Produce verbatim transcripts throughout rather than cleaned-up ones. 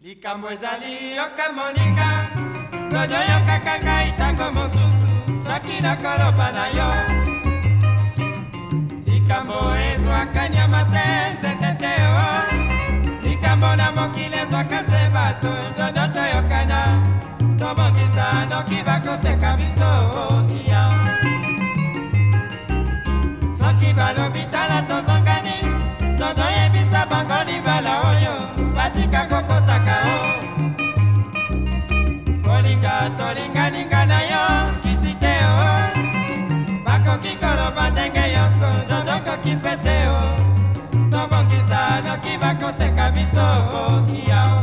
likambo ezali yoka moninga todo yokaka ngai ntango mosusu soki nakoloba na yo likambo ezwaka nyama te nzete te o likambo na mokili ezwaka se bato dodo toyokana tobongisa noki bakoseka biso iya soki balobi tala tozongani dodo yebisa bango libala oyo batika kokotaka o kolinga tolinganinga na yo kisi te o bakoki koloba ndenge yonso dodo koki pete o tobongisa noki bakoseka biso iya o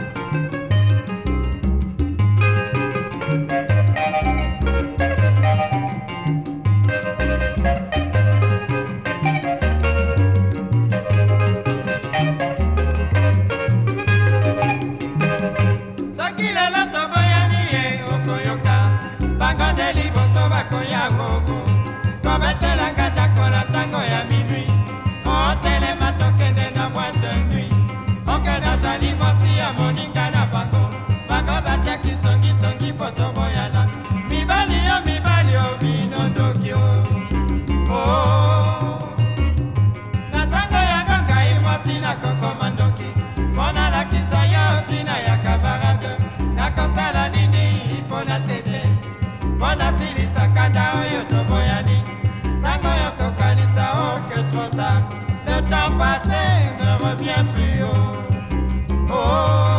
kobetelanga takola ntango ya minui otelema tokende na boîte de nuit okende ozali mwasi ya moninga na bango bango batiaki songisongi po toboyana mibali yo mibali o bino ndoki o na ntango yango ngai mwasi nakokoma ndoki mpo nalakisa yo ntina ya kabarade nakosala nini ifo na sede mpo nasilisa kanda oyo toboyani le temps passé ne revient plus haut. Oh.